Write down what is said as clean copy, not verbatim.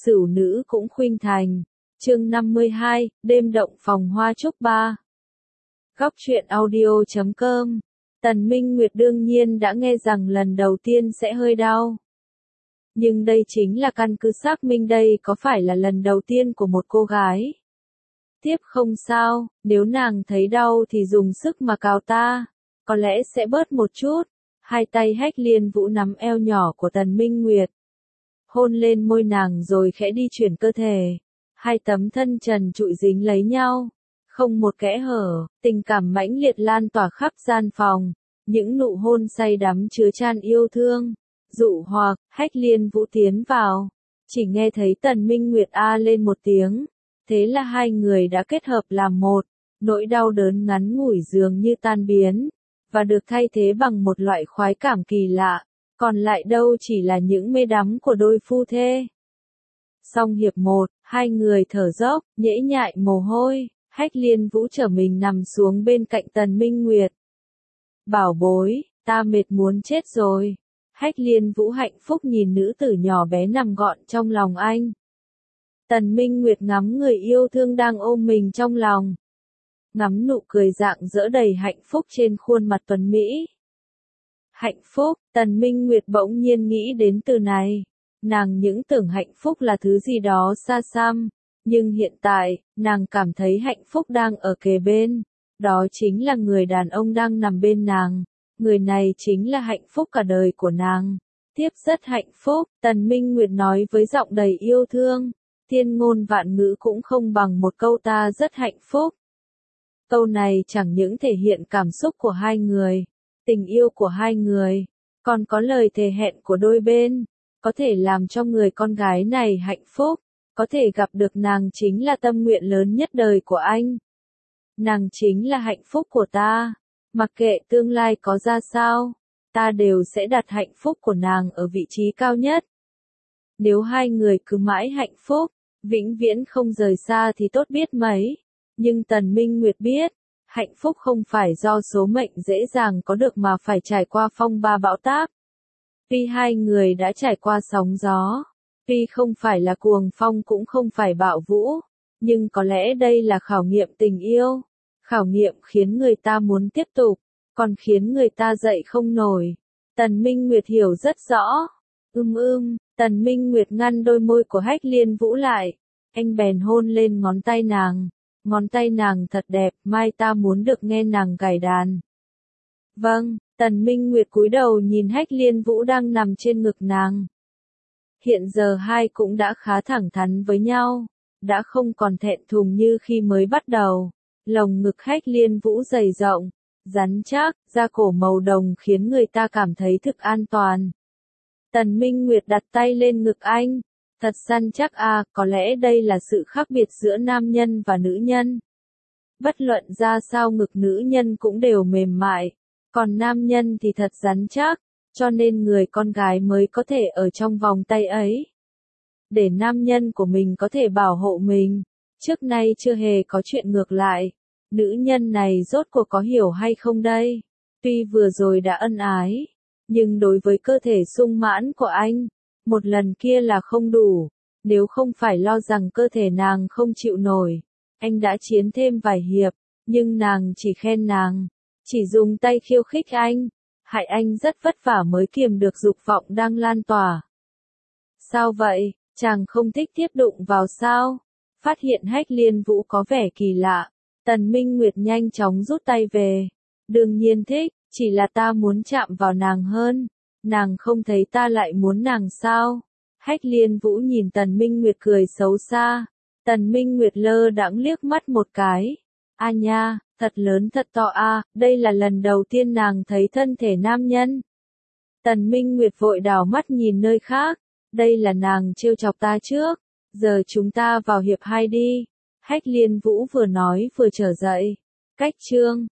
Sửu nữ cũng khuynh thành. Chương 52, đêm động phòng hoa trúc 3. Góc truyện audio.com. Tần Minh Nguyệt đương nhiên đã nghe rằng lần đầu tiên sẽ hơi đau. Nhưng đây chính là căn cứ xác minh đây có phải là lần đầu tiên của một cô gái. Tiếp không sao, nếu nàng thấy đau thì dùng sức mà cào ta, có lẽ sẽ bớt một chút. Hai tay Hách Liên Vũ nắm eo nhỏ của Tần Minh Nguyệt, hôn lên môi nàng rồi khẽ đi chuyển cơ thể. Hai tấm thân trần trụi dính lấy nhau, không một kẽ hở, tình cảm mãnh liệt lan tỏa khắp gian phòng, những nụ hôn say đắm chứa chan yêu thương, dụ hoặc. Hách Liên Vũ tiến vào, chỉ nghe thấy Tần Minh Nguyệt a lên một tiếng, thế là hai người đã kết hợp làm một, nỗi đau đớn ngắn ngủi dường như tan biến, và được thay thế bằng một loại khoái cảm kỳ lạ, còn lại đâu chỉ là những mê đắm của đôi phu thê. Xong hiệp 1, hai người thở dốc, nhễ nhại mồ hôi, Hách Liên Vũ trở mình nằm xuống bên cạnh Tần Minh Nguyệt. Bảo bối, ta mệt muốn chết rồi. Hách Liên Vũ hạnh phúc nhìn nữ tử nhỏ bé nằm gọn trong lòng anh. Tần Minh Nguyệt ngắm người yêu thương đang ôm mình trong lòng. Ngắm nụ cười rạng rỡ đầy hạnh phúc trên khuôn mặt tuấn Mỹ. Hạnh phúc, Tần Minh Nguyệt bỗng nhiên nghĩ đến từ này. Nàng những tưởng hạnh phúc là thứ gì đó xa xăm, nhưng hiện tại, nàng cảm thấy hạnh phúc đang ở kề bên. Đó chính là người đàn ông đang nằm bên nàng. Người này chính là hạnh phúc cả đời của nàng. Tiếp rất hạnh phúc, Tần Minh Nguyệt nói với giọng đầy yêu thương. Thiên ngôn vạn ngữ cũng không bằng một câu ta rất hạnh phúc. Câu này chẳng những thể hiện cảm xúc của hai người, tình yêu của hai người, còn có lời thề hẹn của đôi bên, có thể làm cho người con gái này hạnh phúc, có thể gặp được nàng chính là tâm nguyện lớn nhất đời của anh. Nàng chính là hạnh phúc của ta, mặc kệ tương lai có ra sao, ta đều sẽ đặt hạnh phúc của nàng ở vị trí cao nhất. Nếu hai người cứ mãi hạnh phúc, vĩnh viễn không rời xa thì tốt biết mấy. Nhưng Tần Minh Nguyệt biết, hạnh phúc không phải do số mệnh dễ dàng có được mà phải trải qua phong ba bão táp. Tuy hai người đã trải qua sóng gió, tuy không phải là cuồng phong cũng không phải bạo vũ, nhưng có lẽ đây là khảo nghiệm tình yêu. Khảo nghiệm khiến người ta muốn tiếp tục, còn khiến người ta dậy không nổi. Tần Minh Nguyệt hiểu rất rõ. Tần Minh Nguyệt ngăn đôi môi của Hách Liên Vũ lại. Anh bèn hôn lên ngón tay nàng. Ngón tay nàng thật đẹp, mai ta muốn được nghe nàng gảy đàn. Vâng, Tần Minh Nguyệt cúi đầu nhìn Hách Liên Vũ đang nằm trên ngực nàng. Hiện giờ hai cũng đã khá thẳng thắn với nhau, đã không còn thẹn thùng như khi mới bắt đầu. Lồng ngực Hách Liên Vũ dày rộng, rắn chắc, da cổ màu đồng khiến người ta cảm thấy thực an toàn. Tần Minh Nguyệt đặt tay lên ngực anh. Thật săn chắc à, có lẽ đây là sự khác biệt giữa nam nhân và nữ nhân. Bất luận ra sao ngực nữ nhân cũng đều mềm mại, còn nam nhân thì thật rắn chắc, cho nên người con gái mới có thể ở trong vòng tay ấy. Để nam nhân của mình có thể bảo hộ mình, trước nay chưa hề có chuyện ngược lại. Nữ nhân này rốt cuộc có hiểu hay không đây? Tuy vừa rồi đã ân ái, nhưng đối với cơ thể sung mãn của anh, một lần kia là không đủ. Nếu không phải lo rằng cơ thể nàng không chịu nổi, anh đã chiến thêm vài hiệp, nhưng nàng chỉ khen nàng, chỉ dùng tay khiêu khích anh, hại anh rất vất vả mới kiềm được dục vọng đang lan tỏa. Sao vậy, chàng không thích tiếp đụng vào sao? Phát hiện Hách Liên Vũ có vẻ kỳ lạ, Tần Minh Nguyệt nhanh chóng rút tay về. Đương nhiên thích, chỉ là ta muốn chạm vào nàng hơn. Nàng không thấy ta lại muốn nàng sao? Hách Liên Vũ nhìn Tần Minh Nguyệt cười xấu xa. Tần Minh Nguyệt lơ đãng liếc mắt một cái. A nha, thật lớn thật to a, đây là lần đầu tiên nàng thấy thân thể nam nhân. Tần Minh Nguyệt vội đảo mắt nhìn nơi khác. Đây là nàng trêu chọc ta trước. Giờ chúng ta vào hiệp 2 đi. Hách Liên Vũ vừa nói vừa trở dậy. Cách chương